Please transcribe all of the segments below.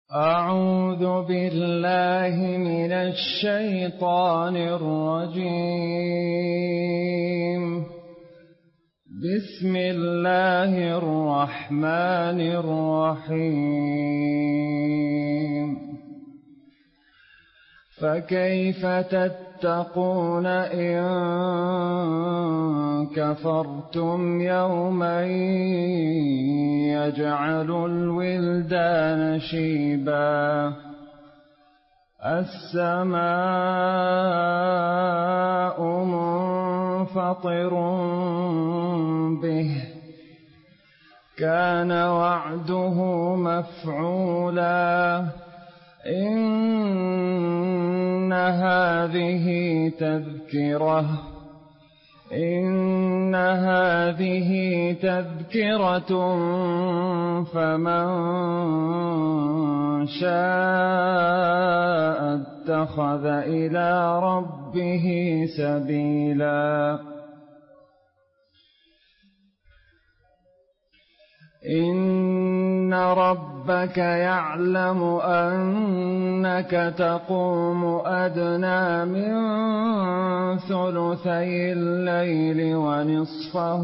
أعوذ بالله من الشيطان الرجيم. بسم الله الرحمن الرحيم. فكيف تتقون إن كفرتم يوما يجعل الولدان شيبا السماء منفطر به كان وعده مفعولا إن هذه تذكرة فمن شاء اتخذ إلى ربه سبيلا. إن ربك يعلم أنك تقوم أدنى من ثلثي الليل ونصفه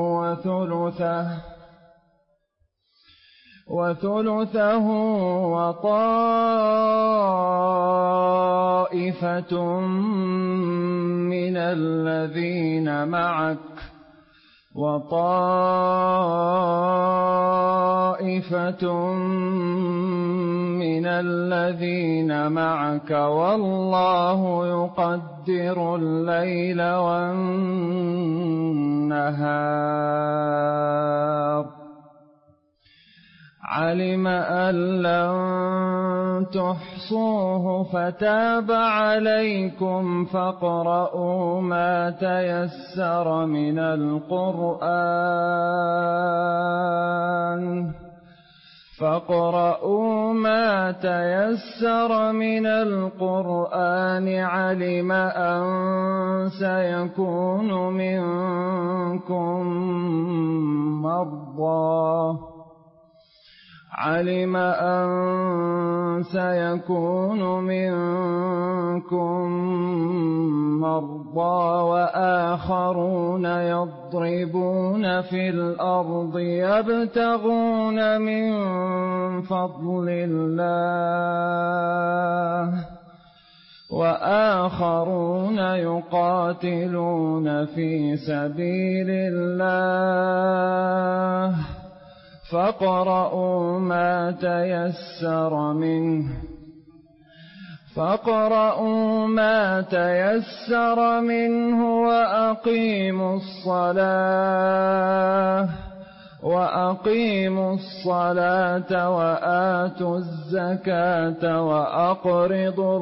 وثلثه وطائفة من الذين معك والله يقدر الليل والنهار. علم أن لن تحصوه فتاب عليكم فاقرؤوا ما تيسر من القرآن علم أن سيكون منكم مرضى وآخرون يضربون في الأرض يبتغون من فضل الله وآخرون يقاتلون في سبيل الله فاقرؤوا ما تيسر منه وأقيموا الصلاة وآتوا الزكاة وأقرضوا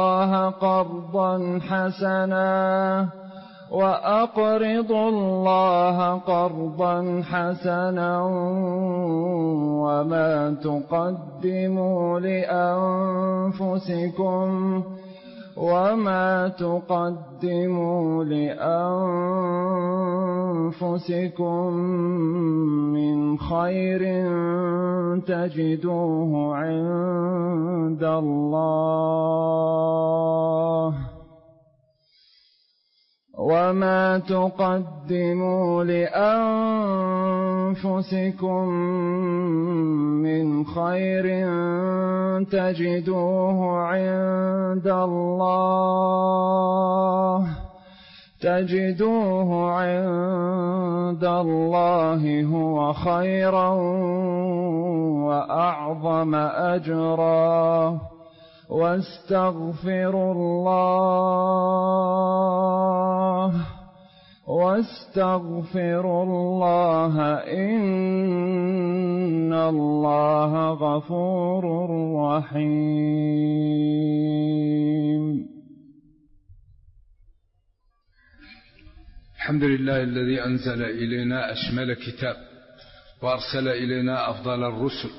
الله قرضا حسنا وما تقدموا لأنفسكم من خير تجدوه عند الله وما تقدموا لأنفسكم من خير تجدوه عند الله هو خيرا وأعظم أجرا واستغفروا الله إن الله غفور رحيم. الحمد لله الذي أنزل إلينا أشمل كتاب وأرسل إلينا أفضل الرسل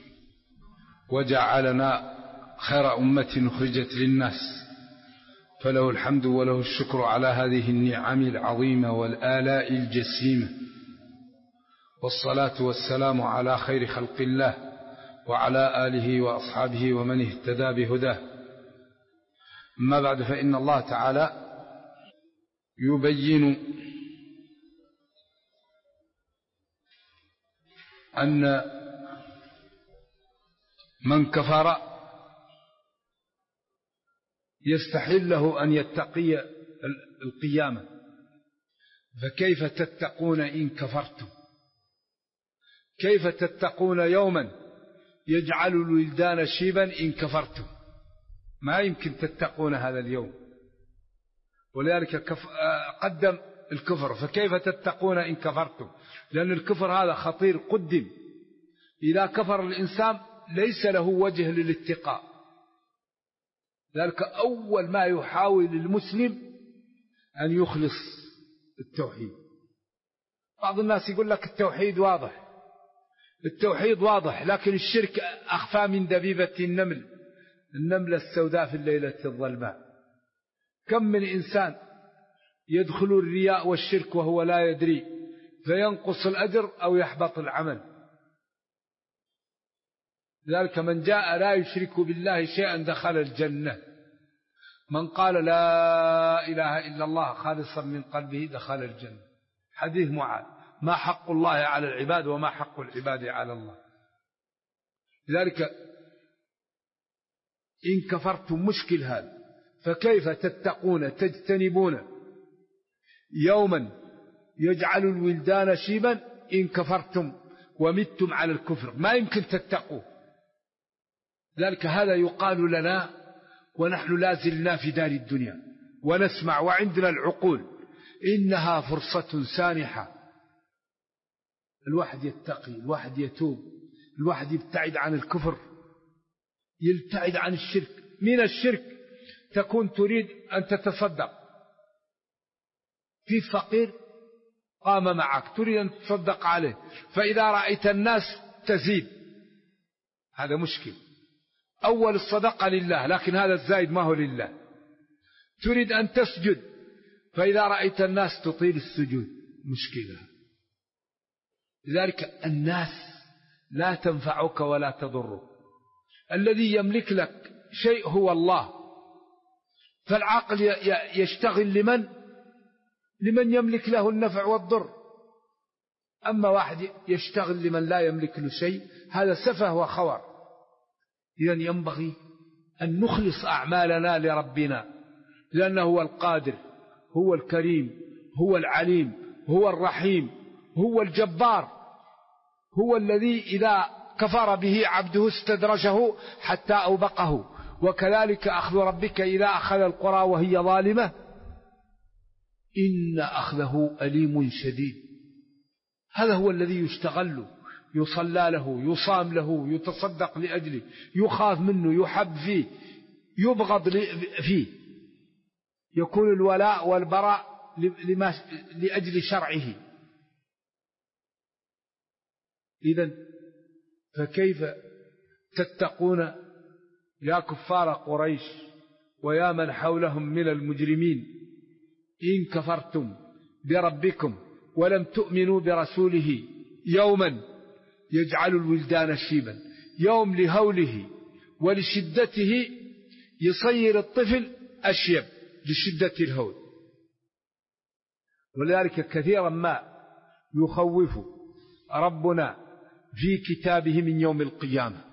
وجعلنا خير أمة أخرجت للناس، فله الحمد وله الشكر على هذه النعم العظيمة والآلاء الجسيمة، والصلاة والسلام على خير خلق الله وعلى آله وأصحابه ومن اهتدى بهداه. أما بعد، فإن الله تعالى يبين أن من كفر يستحيل له أن يتقي القيامة، فكيف تتقون إن كفرتم؟ كيف تتقون يوما يجعل الولدان شيبا إن كفرتم؟ ما يمكن تتقون هذا اليوم، ولذلك قدم الكفر. فكيف تتقون إن كفرتم؟ لأن الكفر هذا خطير قدم. إذا كفر الإنسان ليس له وجه للاتقاء، ذلك أول ما يحاول المسلم أن يخلص التوحيد. بعض الناس يقول لك التوحيد واضح، التوحيد واضح، لكن الشرك أخفى من دبيبة النملة السوداء في الليلة الظلماء. كم من إنسان يدخل الرياء والشرك وهو لا يدري، فينقص الأجر أو يحبط العمل. ذلك من جاء لا يشرك بالله شيئا دخل الجنة. من قال لا إله إلا الله خالصا من قلبه دخل الجنة. حديث معاذ: ما حق الله على العباد وما حق العباد على الله. لذلك إن كفرتم مشكل هذا. فكيف تتقون تجتنبون يوما يجعل الولدان شيبا إن كفرتم ومتم على الكفر؟ ما يمكن تتقوا. ذلك هذا يقال لنا ونحن لازلنا في دار الدنيا ونسمع وعندنا العقول، إنها فرصة سانحة. الواحد يتقي، الواحد يتوب، الواحد يبتعد عن الكفر، يبتعد عن الشرك. من الشرك تكون تريد أن تتصدق، في فقير قام معك تريد أن تصدق عليه، فإذا رأيت الناس تزيد، هذا مشكل. أول الصدقة لله، لكن هذا الزايد ما هو لله. تريد أن تسجد، فإذا رأيت الناس تطيل السجود، مشكلة. لذلك الناس لا تنفعك ولا تضرك. الذي يملك لك شيء هو الله، فالعقل يشتغل لمن يملك له النفع والضر. أما واحد يشتغل لمن لا يملك له شيء، هذا سفه وخور. إذن ينبغي أن نخلص أعمالنا لربنا، لأنه هو القادر، هو الكريم، هو العليم، هو الرحيم، هو الجبار، هو الذي إذا كفر به عبده استدرجه حتى أوبقه. وكذلك أخذ ربك إذا أخذ القرى وهي ظالمة إن أخذه أليم شديد. هذا هو الذي يشتغل له، يصلى له، يصام له، يتصدق لأجله، يخاف منه، يحب فيه، يبغض فيه، يكون الولاء والبراء لأجل شرعه. إذن فكيف تتقون يا كفار قريش ويا من حولهم من المجرمين إن كفرتم بربكم ولم تؤمنوا برسوله يوما يجعل الولدان شيبا. يوم لهوله ولشدته يصير الطفل أشيب لشدة الهول. ولذلك كثيرا ما يخوف ربنا في كتابه من يوم القيامة: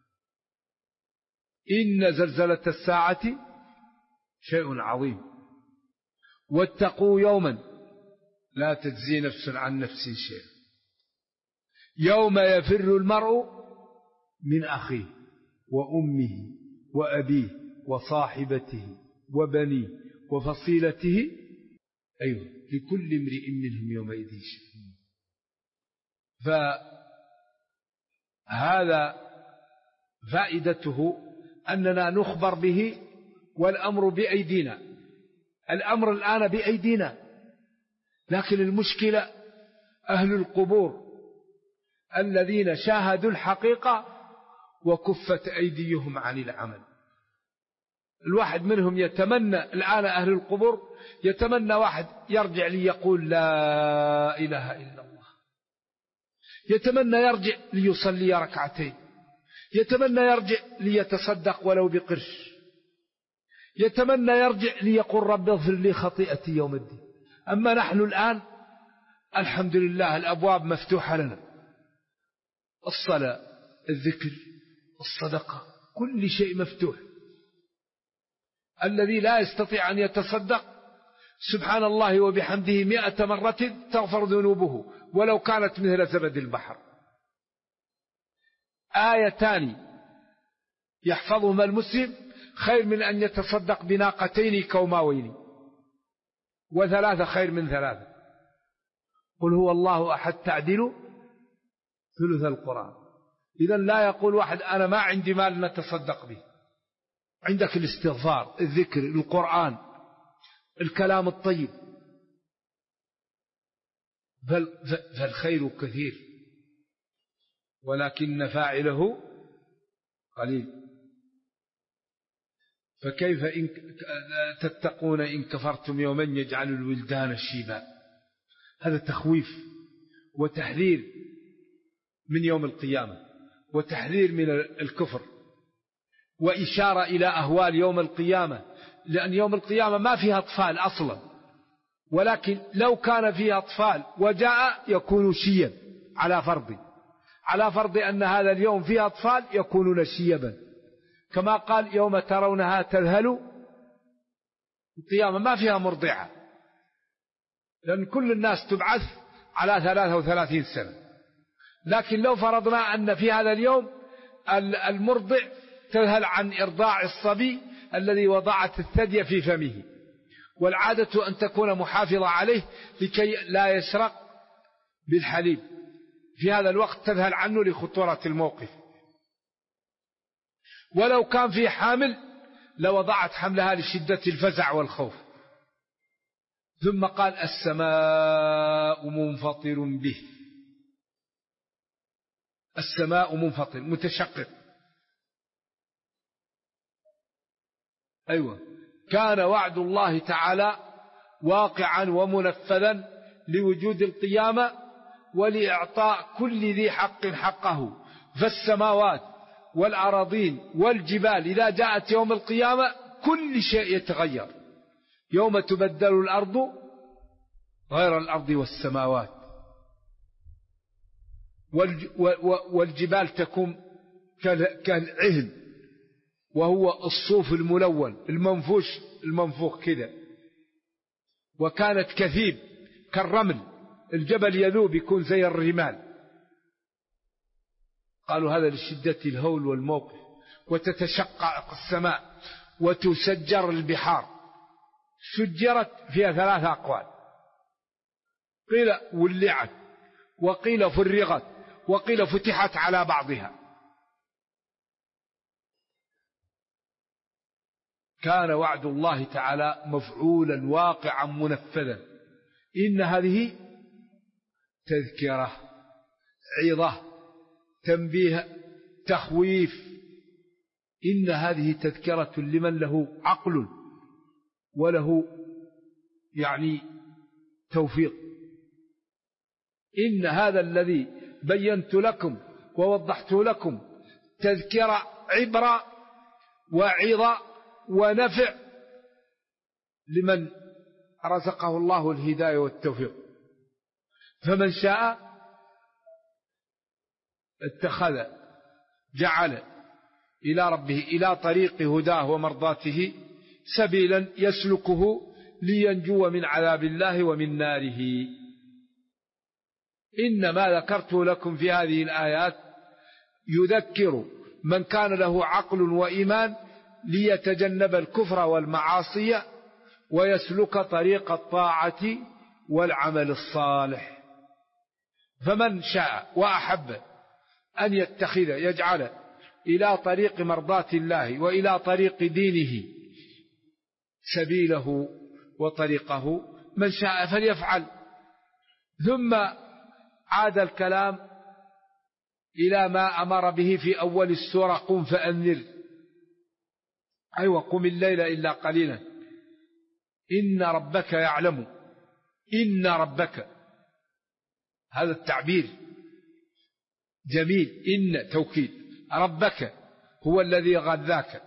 إن زلزلة الساعة شيء عظيم، واتقوا يوما لا تجزي نفس عن نفس شيئا، يوم يفر المرء من أخيه وأمه وأبيه وصاحبته وبنيه وفصيلته، أيوة، لكل امرئ منهم يومئذ شأن. فهذا فائدته أننا نخبر به والأمر بأيدينا. الأمر الآن بأيدينا، لكن المشكلة أهل القبور الذين شاهدوا الحقيقة وكفت أيديهم عن العمل. الواحد منهم يتمنى الآن، أهل القبور يتمنى واحد يرجع ليقول لا إله إلا الله، يتمنى يرجع ليصلي ركعتين، يتمنى يرجع ليتصدق ولو بقرش، يتمنى يرجع ليقول رب اغفر لي خطيئتي يوم الدين. أما نحن الآن الحمد لله الأبواب مفتوحة لنا، الصلاة، الذكر، الصدقة، كل شيء مفتوح. الذي لا يستطيع أن يتصدق سبحان الله وبحمده 100 مرة تغفر ذنوبه ولو كانت مثل زبد البحر. آيتان يحفظهما المسلم خير من أن يتصدق بناقتين كوماوين، و3 خير من 3. قل هو الله أحد تعدل ثلث القرآن. إذن لا يقول واحد أنا ما عندي مال نتصدق به. عندك الاستغفار، الذكر، القرآن، الكلام الطيب، فالخير كثير ولكن فاعله قليل. فكيف إن تتقون إن كفرتم يوما يجعل الولدان شيبا. هذا تخويف وتحذير من يوم القيامة وتحذير من الكفر وإشارة إلى أهوال يوم القيامة، لأن يوم القيامة ما فيها أطفال أصلا، ولكن لو كان فيها أطفال وجاء يكون شيبا على فرض أن هذا اليوم فيه أطفال يكونون شيبا، كما قال يوم ترونها تذهل. القيامة ما فيها مرضعة، لأن كل الناس تبعث على 33 سنة. لكن لو فرضنا أن في هذا اليوم المرضع تذهل عن إرضاع الصبي الذي وضعت الثدي في فمه، والعادة أن تكون محافظة عليه لكي لا يشرق بالحليب، في هذا الوقت تذهل عنه لخطورة الموقف. ولو كان في حامل لوضعت حملها لشدة الفزع والخوف. ثم قال السماء منفطر به. السماء منفطر متشقق. أيوة، كان وعد الله تعالى واقعا ومنفذا لوجود القيامة ولإعطاء كل ذي حق حقه. فالسماوات والأراضين والجبال إذا جاءت يوم القيامة كل شيء يتغير. يوم تبدل الأرض غير الأرض والسماوات، والجبال تكون كالعهن، وهو الصوف الملون المنفوخ كذا، وكانت كثيب كالرمل، الجبل يذوب يكون زي الرمال. قالوا هذا لشدة الهول والموقف. وتتشقق السماء وتسجر البحار. سجرت فيها 3 أقوال، قيل ولعت، وقيل فرغت، وقيل فتحت على بعضها. كان وعد الله تعالى مفعولا واقعا منفذا. إن هذه تذكرة، عظة، تنبيه، تخويف. إن هذه تذكرة لمن له عقل وله توفيق. إن هذا الذي بينت لكم ووضحت لكم تذكرة، عبرة وعظة ونفع لمن رزقه الله الهداية والتوفيق. فمن شاء اتخذ، جعل إلى ربه، إلى طريق هداه ومرضاته سبيلا يسلكه لينجو من عذاب الله ومن ناره. إنما ذكرت لكم في هذه الآيات يذكر من كان له عقل وإيمان ليتجنب الكفر والمعاصي ويسلك طريق الطاعة والعمل الصالح. فمن شاء وأحب أن يجعل إلى طريق مرضاة الله وإلى طريق دينه سبيله وطريقه، من شاء فليفعل. ثم عاد الكلام إلى ما أمر به في أول السورة: قم فأنذر. أيوة، قم الليل إلا قليلا، إن ربك يعلم. إن ربك، هذا التعبير جميل. إن توكيد، ربك هو الذي غذاك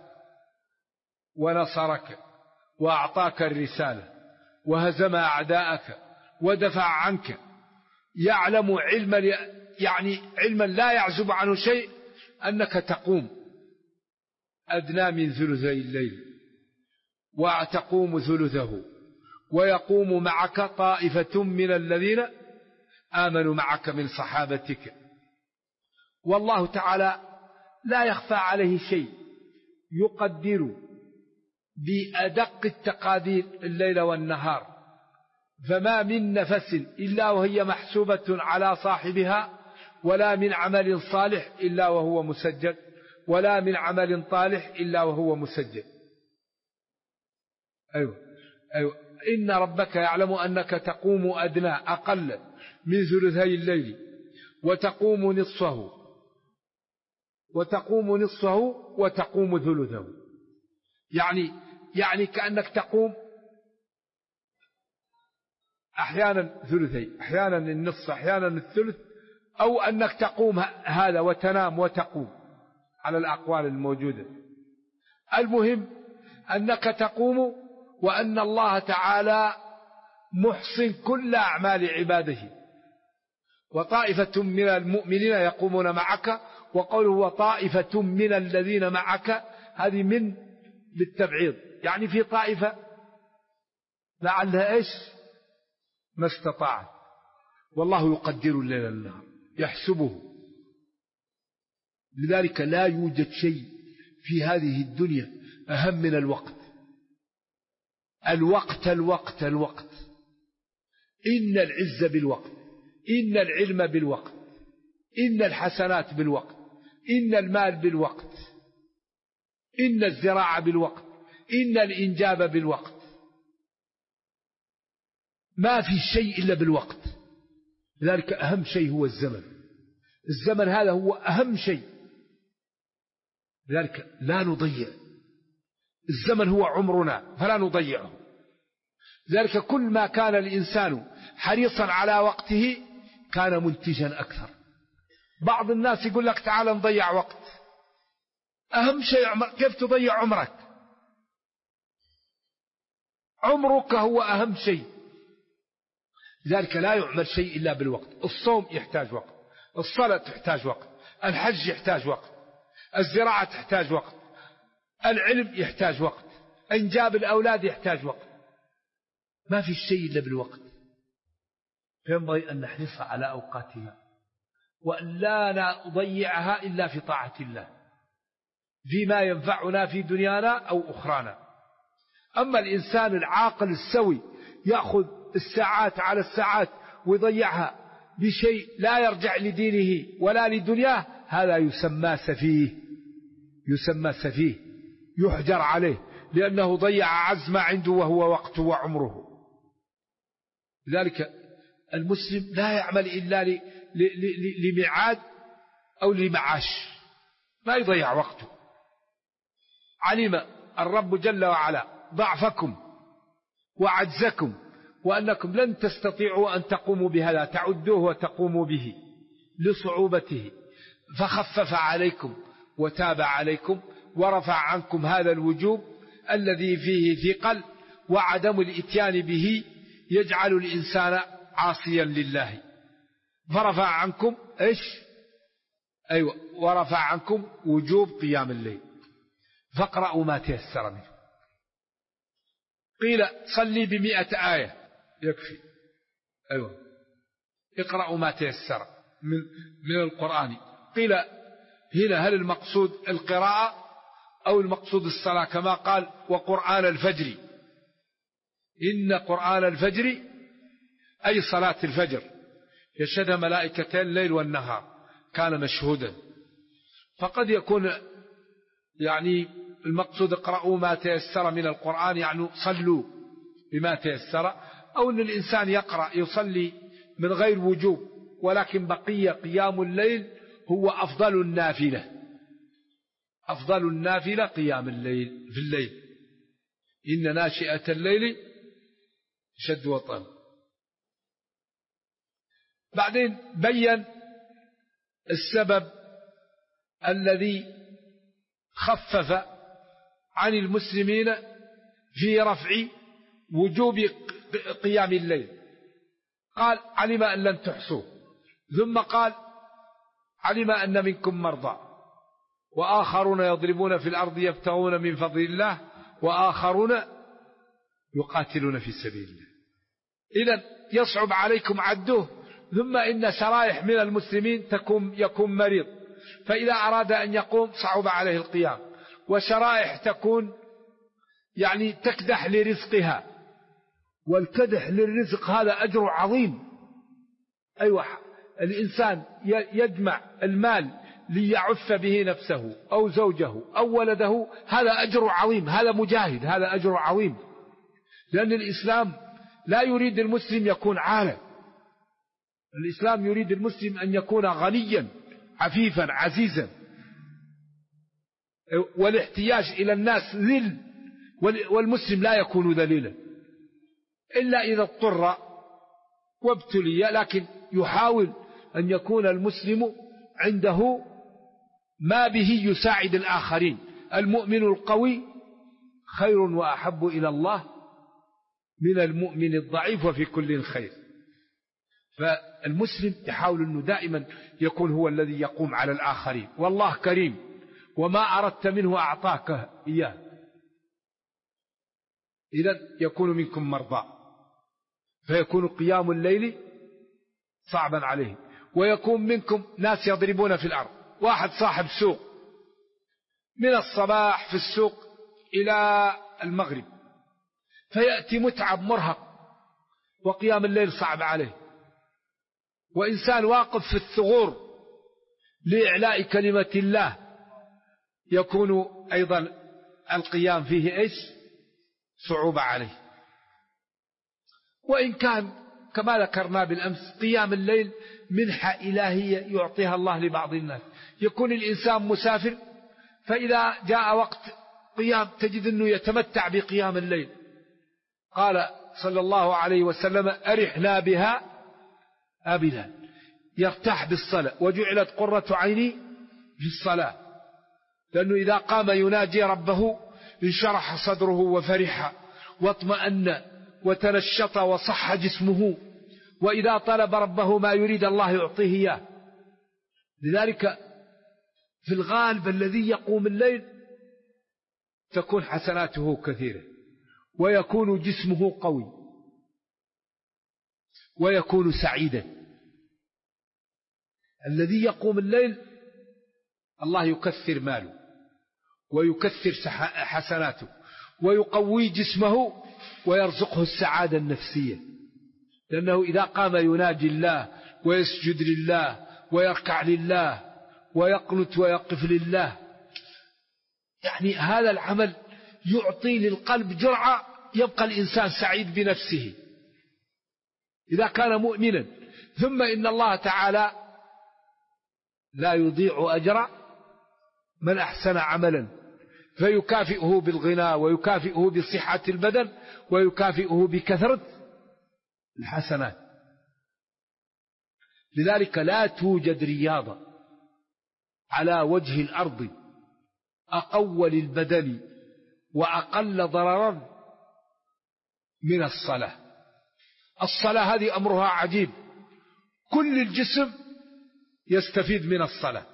ونصرك وأعطاك الرسالة وهزم أعداءك ودفع عنك، يعلم علما، يعني علما لا يعزب عنه شيء، أنك تقوم أدنى من ثلثي الليل وتقوم ثلثه، ويقوم معك طائفة من الذين آمنوا معك من صحابتك. والله تعالى لا يخفى عليه شيء، يقدر بأدق التقادير الليل والنهار، فما من نفس إلا وهي محسوبة على صاحبها، ولا من عمل صالح إلا وهو مسجل، ولا من عمل طالح إلا وهو مسجل. أيوة. إن ربك يعلم أنك تقوم أدنى أقل من ثلثي الليل وتقوم نصفه وتقوم ثلثه، يعني كأنك تقوم أحيانا ثلثي، أحيانا النصف، أحيانا الثلث، أو أنك تقوم هذا وتنام وتقوم، على الأقوال الموجودة. المهم أنك تقوم، وأن الله تعالى محسن كل أعمال عباده. وطائفة من المؤمنين يقومون معك، وقوله وطائفة من الذين معك، هذه من بالتبعيض، يعني في طائفة لعلها إيش ما استطاعت، والله يقدر الليل والنهار يحسبه. لذلك لا يوجد شيء في هذه الدنيا أهم من الوقت. الوقت إن العز بالوقت، إن العلم بالوقت، إن الحسنات بالوقت، إن المال بالوقت، إن الزراعة بالوقت، إن الإنجاب بالوقت، ما في شيء إلا بالوقت. لذلك أهم شيء هو الزمن هذا هو أهم شيء. لذلك لا نضيع الزمن، هو عمرنا فلا نضيعه. لذلك كل ما كان الإنسان حريصا على وقته كان منتجا أكثر. بعض الناس يقول لك تعال نضيع وقت، أهم شيء كيف تضيع عمرك؟ عمرك هو أهم شيء. لذلك لا يعمل شيء إلا بالوقت. الصوم يحتاج وقت، الصلاة تحتاج وقت، الحج يحتاج وقت، الزراعة تحتاج وقت، العلم يحتاج وقت، إنجاب الأولاد يحتاج وقت. ما في شيء إلا بالوقت. فينبغي أن نحرص على أوقاتنا، وأن لا نضيعها إلا في طاعة الله، فيما ينفعنا في دنيانا أو أخرانا. أما الإنسان العاقل السوي يأخذ الساعات على الساعات ويضيعها بشيء لا يرجع لدينه ولا لدنياه، هذا يسمى سفيه، يحجر عليه، لأنه ضيع عز ما عنده وهو وقته وعمره. لذلك المسلم لا يعمل إلا لميعاد أو لمعاش، ما يضيع وقته. علم الرب جل وعلا ضعفكم وعجزكم، وأنكم لن تستطيعوا أن تقوموا بهذا، تعدوه وتقوموا به لصعوبته، فخفف عليكم وتاب عليكم ورفع عنكم هذا الوجوب الذي فيه ثقل، وعدم الإتيان به يجعل الإنسان عاصيا لله. فرفع عنكم إيش؟ أيوة، ورفع عنكم وجوب قيام الليل، فاقرأوا ما تيسر منه. قيل صلي ب100 آية يكفي. أيوة، اقرأوا ما تيسر من القرآن. قيل هنا هل المقصود القراءة أو المقصود الصلاة؟ كما قال وقرآن الفجر، إن قرآن الفجر أي صلاة الفجر يشهدها ملائكتين الليل والنهار، كان مشهودا. فقد يكون يعني المقصود اقرأوا ما تيسر من القرآن، يعني صلوا بما تيسر، أو أن الإنسان يقرأ يصلي من غير وجوب، ولكن بقي قيام الليل هو أفضل النافلة. أفضل النافلة قيام الليل في الليل، إن ناشئة الليل شد وطن. بعدين بين السبب الذي خفف عن المسلمين في رفع وجوب قيام الليل، قال علم أن لن تحصوه، ثم قال علم أن منكم مرضى وآخرون يضربون في الأرض يبتغون من فضل الله وآخرون يقاتلون في سبيل الله. إذن يصعب عليكم عدوه. ثم إن شرائح من المسلمين يكون مريض، فإذا أراد أن يقوم صعب عليه القيام، وشرائح تكون يعني تكدح لرزقها، والكدح للرزق هذا أجر عظيم. أيوة، الإنسان يجمع المال ليعف به نفسه أو زوجه أو ولده، هذا أجر عظيم، هذا مجاهد، هذا أجر عظيم. لأن الإسلام لا يريد المسلم يكون عالة، الإسلام يريد المسلم أن يكون غنيا عفيفا عزيزا. والاحتياج إلى الناس ذل، والمسلم لا يكون ذليلا إلا إذا اضطر وابتلي، لكن يحاول أن يكون المسلم عنده ما به يساعد الآخرين. المؤمن القوي خير وأحب إلى الله من المؤمن الضعيف وفي كل خير. فالمسلم يحاول أنه دائما يكون هو الذي يقوم على الآخرين، والله كريم وما أردت منه أعطاك إياه. إذن يكون منكم مرضى، فيكون قيام الليل صعبا عليه، ويكون منكم ناس يضربون في الأرض. واحد صاحب سوق من الصباح في السوق إلى المغرب، فيأتي متعب مرهق وقيام الليل صعب عليه. وإنسان واقف في الثغور لإعلاء كلمة الله، يكون أيضا القيام فيه إيش؟ صعوبة عليه. وإن كان كما ذكرنا بالأمس قيام الليل منحة إلهية يعطيها الله لبعض الناس. يكون الإنسان مسافر، فإذا جاء وقت قيام تجد أنه يتمتع بقيام الليل. قال صلى الله عليه وسلم أرحنا بها أبدا، يرتاح بالصلاة، وجعلت قرة عيني في الصلاة. لأنه إذا قام يناجي ربه انشرح صدره وفرح واطمأن وتنشط وصح جسمه، وإذا طلب ربه ما يريد الله يعطيه إياه. لذلك في الغالب الذي يقوم الليل تكون حسناته كثيرة، ويكون جسمه قوي، ويكون سعيدا. الذي يقوم الليل الله يكثر ماله ويكثر حسناته ويقوي جسمه ويرزقه السعادة النفسية، لأنه إذا قام يناجي الله ويسجد لله ويركع لله ويقنت ويقف لله، يعني هذا العمل يعطي للقلب جرعة، يبقى الإنسان سعيد بنفسه إذا كان مؤمنا. ثم إن الله تعالى لا يضيع أجر من أحسن عملا، فيكافئه بالغنى ويكافئه بصحة البدن ويكافئه بكثرة الحسنات. لذلك لا توجد رياضة على وجه الأرض أقوى للبدن وأقل ضررا من الصلاة. الصلاة هذه أمرها عجيب، كل الجسم يستفيد من الصلاة.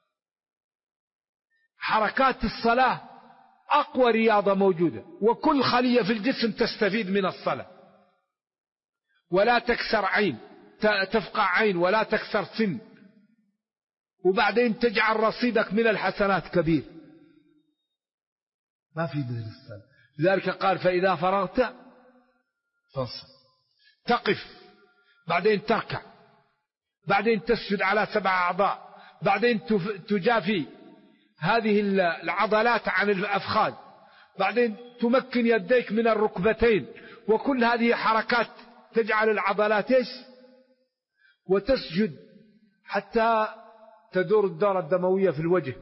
حركات الصلاة أقوى رياضة موجودة، وكل خلية في الجسم تستفيد من الصلاة، ولا تكسر عين، تفقع عين ولا تكسر سن، وبعدين تجعل رصيدك من الحسنات كبير. ما في مثل الصلاة. لذلك قال فإذا فرغت فانصب، تقف، بعدين تركع، بعدين تسجد على 7 أعضاء، بعدين تجافي هذه العضلات عن الأفخاذ، بعدين تمكن يديك من الركبتين، وكل هذه حركات تجعل العضلات ايش؟ وتسجد حتى تدور الدورة الدموية في الوجه.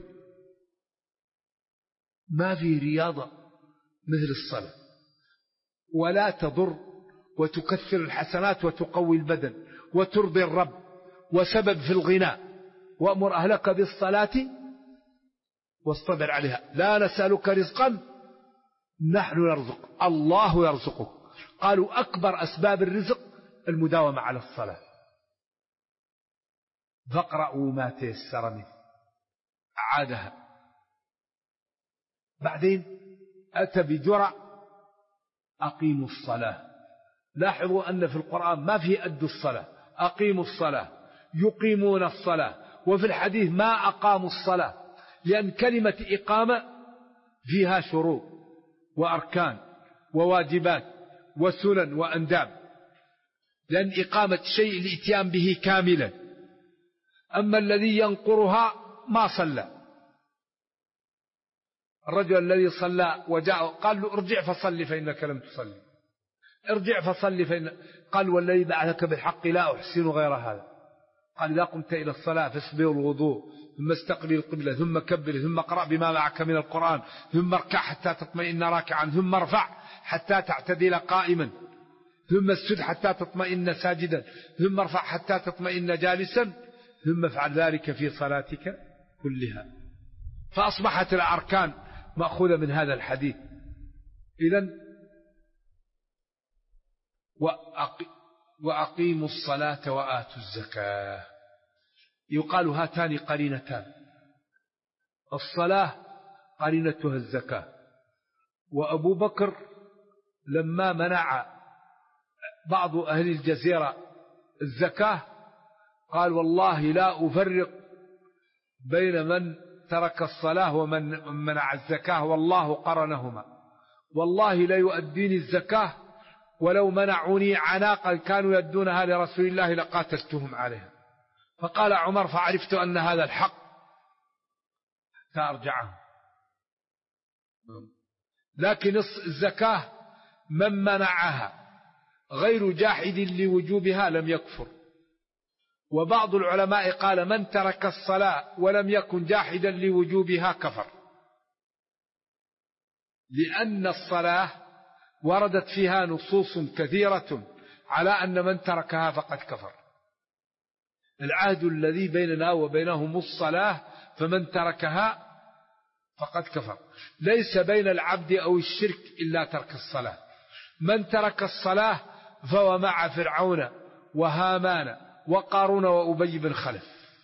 ما في رياضة مثل الصلاة، ولا تضر وتكثر الحسنات وتقوي البدن وترضي الرب، وسبب في الغنى. وأمر أهلك بالصلاة واصطبر عليها. لا نسألك رزقا نحن نرزق، الله يرزقك. قالوا أكبر أسباب الرزق المداومة على الصلاة. فاقرأوا ما تيسر منه، أعادها. بعدين أتى بجرع أقيموا الصلاة. لاحظوا أن في القرآن ما في أدوا الصلاة، أقيموا الصلاة، يقيمون الصلاة. وفي الحديث ما أقاموا الصلاة، لأن كلمة إقامة فيها شروط وأركان وواجبات وسنن وأنداب، لأن إقامة شيء الإتيان به كاملا. أما الذي ينقرها ما صلى. الرجل الذي صلى وجاء قال له ارجع فصلي فإنك لم تصلي، ارجع فصلي فإن قال والذي بعثك بالحق لا أحسن غير هذا. قال إذا قمت إلى الصلاة فاسبغ الوضوء، ثم استقبل القبلة، ثم كبر، ثم اقرأ بما معك من القرآن، ثم اركع حتى تطمئن راكعا، ثم ارفع حتى تعتدل قائما، ثم اسجد حتى تطمئن ساجدا، ثم ارفع حتى تطمئن جالسا، ثم افعل ذلك في صلاتك كلها. فأصبحت الأركان مأخوذة من هذا الحديث. إذن وأقيموا الصلاة وآتوا الزكاة. يقال هاتان قرينتان، الصلاة قرينتها الزكاة. وأبو بكر لما منع بعض أهل الجزيرة الزكاة قال والله لا أفرق بين من ترك الصلاة ومن منع الزكاة، والله قرنهما، والله لا يؤديني الزكاة ولو منعوني عناقا كانوا يدونها لرسول الله لقاتلتهم عليها. فقال عمر فعرفت أن هذا الحق فأرجعه. لكن الزكاة من منعها غير جاحد لوجوبها لم يكفر. وبعض العلماء قال من ترك الصلاة ولم يكن جاحدا لوجوبها كفر، لأن الصلاة وردت فيها نصوص كثيرة على أن من تركها فقد كفر. العهد الذي بيننا وبينهم الصلاة، فمن تركها فقد كفر. ليس بين العبد أو الشرك إلا ترك الصلاة. من ترك الصلاة فهو مع فرعون وهامان وقارون وأبي بن خلف.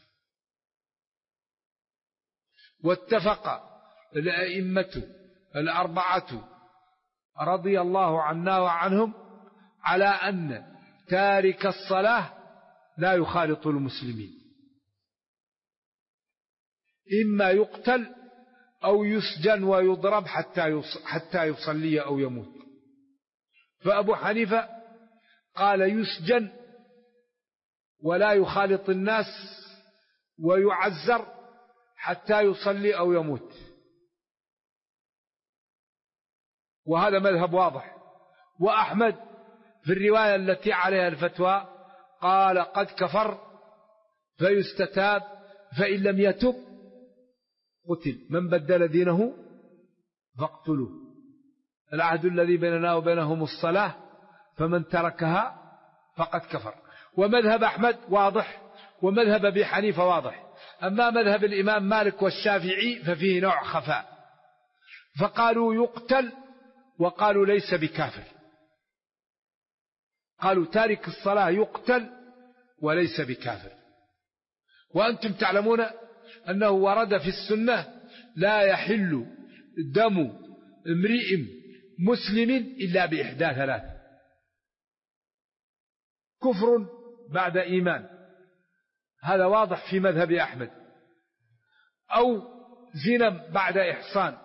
واتفق الأئمة الأربعة رضي الله عنا وعنهم على أن تارك الصلاة لا يخالط المسلمين، إما يقتل أو يسجن ويضرب حتى يصلي أو يموت. فأبو حنيفة قال يسجن ولا يخالط الناس ويعزر حتى يصلي أو يموت، وهذا مذهب واضح. وأحمد في الرواية التي عليها الفتوى قال قد كفر فيستتاب، فإن لم يتب قتل، من بدل دينه فاقتلوه. العهد الذي بيننا وبينهم الصلاة، فمن تركها فقد كفر. ومذهب أحمد واضح، ومذهب أبي حنيفة واضح. أما مذهب الإمام مالك والشافعي ففيه نوع خفاء، فقالوا يقتل وقالوا ليس بكافر. قالوا تارك الصلاة يقتل وليس بكافر. وأنتم تعلمون أنه ورد في السنة لا يحل دم امرئ مسلم إلا بإحدى ثلاث: كفر بعد إيمان، هذا واضح في مذهب أحمد، أو زنا بعد إحصان،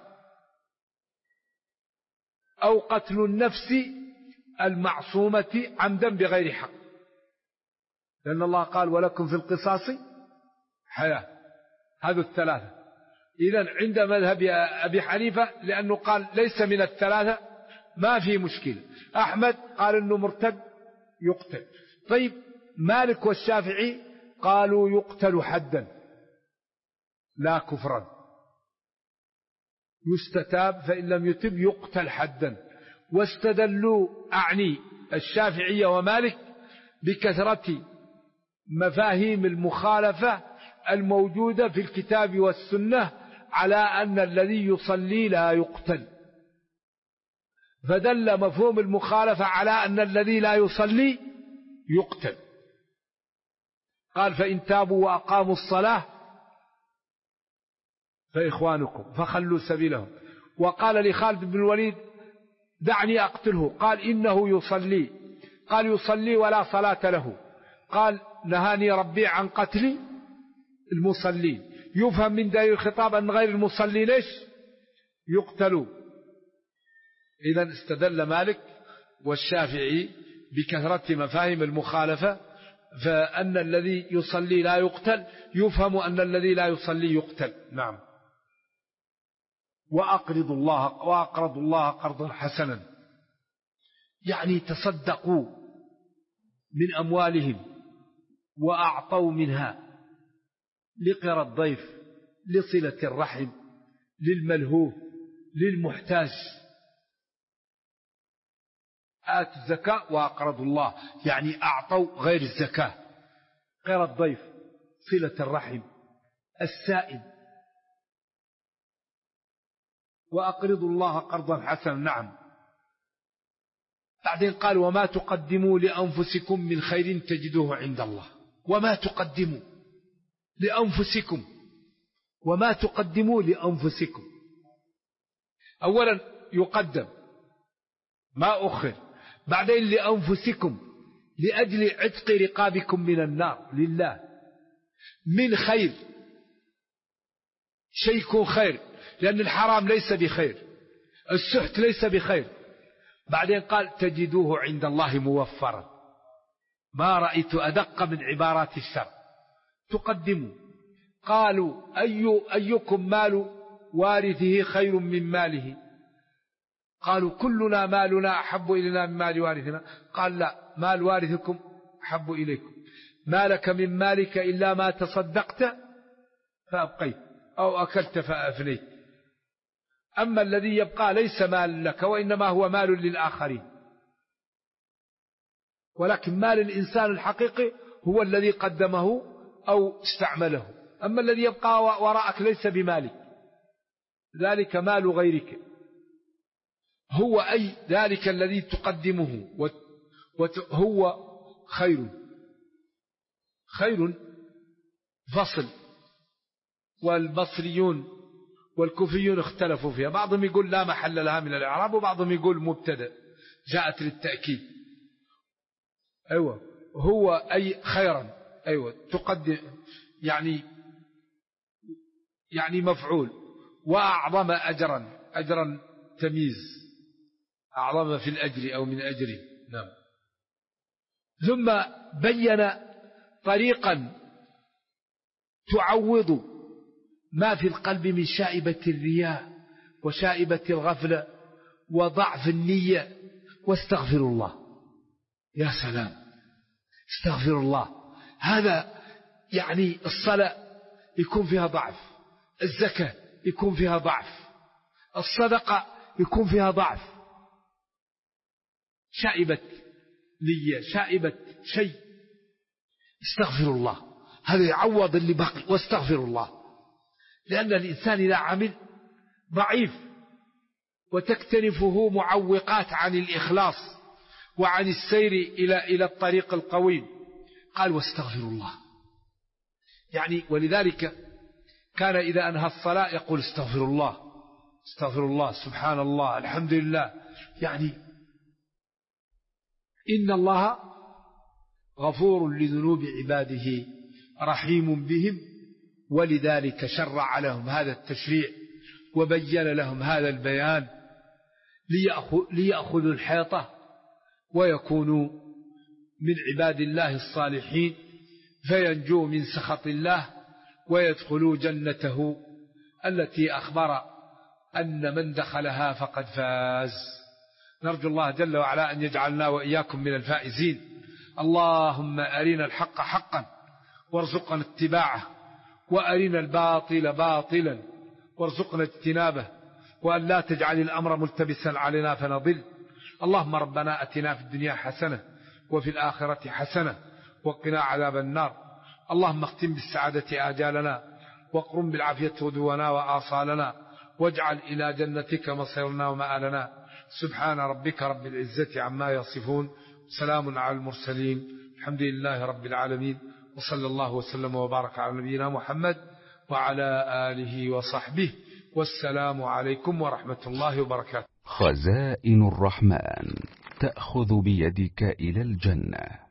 أو قتل النفس المعصومة عمدا بغير حق، لأن الله قال ولكم في القصاص حياة. هذا الثلاثة. إذن عند مذهب أبي حنيفة لأنه قال ليس من الثلاثة ما في مشكلة. أحمد قال أنه مرتد يقتل. طيب مالك والشافعي قالوا يقتل حدا لا كفرا، يستتاب، فإن لم يتب يقتل حدا. واستدلوا أعني الشافعية ومالك بكثرة مفاهيم المخالفة الموجودة في الكتاب والسنة على أن الذي يصلي لا يقتل، فدل مفهوم المخالفة على أن الذي لا يصلي يقتل. قال فإن تابوا وأقاموا الصلاة فإخوانكم فخلوا سبيلهم. وقال لخالد بن الوليد دعني أقتله، قال إنه يصلي، قال يصلي ولا صلاة له، قال نهاني ربي عن قتل المصلين. يفهم من دليل الخطاب أن غير المصلين ليش يقتلوا. إذن استدل مالك والشافعي بكثرة مفاهيم المخالفة، فأن الذي يصلي لا يقتل يفهم أن الذي لا يصلي يقتل. نعم. وأقرضوا الله قرضا حسنا، يعني تصدقوا من أموالهم وأعطوا منها لقرى الضيف، لصلة الرحم، للملهوف، للمحتاج. آتوا الزكاة وأقرضوا الله، يعني أعطوا غير الزكاة، قرى الضيف، صلة الرحم، السائل. وأقرضوا الله قرضا حسنا. نعم. بعدين قال وما تقدموا لأنفسكم من خير تجدوه عند الله. وما تقدموا لأنفسكم، وما تقدموا لأنفسكم، أولا يقدم ما أخر، بعدين لأنفسكم لأجل عتق رقابكم من النار لله. من خير، شيء يكون خير، لأن الحرام ليس بخير، السحت ليس بخير. بعدين قال تجدوه عند الله موفرا. ما رأيت أدق من عبارات الشرع. تقدموا. قالوا أيكم مال وارثه خير من ماله؟ قالوا كلنا مالنا أحب إلينا من مال وارثنا. قال لا، مال وارثكم أحب إليكم. ما لك من مالك إلا ما تصدقت فأبقيت أو أكلت فأفنيت. أما الذي يبقى ليس مال لك، وإنما هو مال للآخرين. ولكن مال الإنسان الحقيقي هو الذي قدمه أو استعمله. أما الذي يبقى وراءك ليس بمالك، ذلك مال غيرك. هو أي ذلك الذي تقدمه هو خير فصل. والبصريون والكوفيون اختلفوا فيها، بعضهم يقول لا محل لها من الإعراب، وبعضهم يقول مبتدأ جاءت للتأكيد. أيوة، هو أي خيرا، أيوة تقدم يعني مفعول. وأعظم أجرا تمييز، أعظم في الأجر أو من أجره. نعم. ثم بين طريقا تعوض ما في القلب من شائبة الرياء وشائبة الغفلة وضعف النية. واستغفر الله. يا سلام، استغفر الله. هذا يعني الصلاة يكون فيها ضعف، الزكاة يكون فيها ضعف، الصدقة يكون فيها ضعف، شائبة نية، شائبة شيء. استغفر الله، هذا يعوض اللي بقي. واستغفر الله، لأن الإنسان إذا عمل ضعيف وتكتنفه معوقات عن الإخلاص وعن السير إلى الطريق القويم. قال واستغفر الله، يعني ولذلك كان إذا أنهى الصلاة يقول استغفر الله، استغفر الله، سبحان الله، الحمد لله. يعني إن الله غفور لذنوب عباده رحيم بهم، ولذلك شرع لهم هذا التشريع وبين لهم هذا البيان ليأخذوا الحيطة ويكونوا من عباد الله الصالحين، فينجوا من سخط الله ويدخلوا جنته التي أخبر أن من دخلها فقد فاز. نرجو الله جل وعلا أن يجعلنا وإياكم من الفائزين. اللهم أرنا الحق حقا وارزقنا اتباعه، وأرنا الباطل باطلا وارزقنا اجتنابه، وأن لا تجعل الأمر ملتبسا علينا فنضل. اللهم ربنا أتنا في الدنيا حسنة وفي الآخرة حسنة وقنا عذاب النار. اللهم اختم بالسعادة آجالنا، واقرم بالعافية غدونا وآصالنا، واجعل إلى جنتك مصيرنا ومآلنا. سبحان ربك رب العزة عما يصفون، سلام على المرسلين، الحمد لله رب العالمين، وصلى الله وسلم وبارك على نبينا محمد وعلى آله وصحبه، والسلام عليكم ورحمة الله وبركاته. خزائن الرحمن تأخذ بيدك إلى الجنة.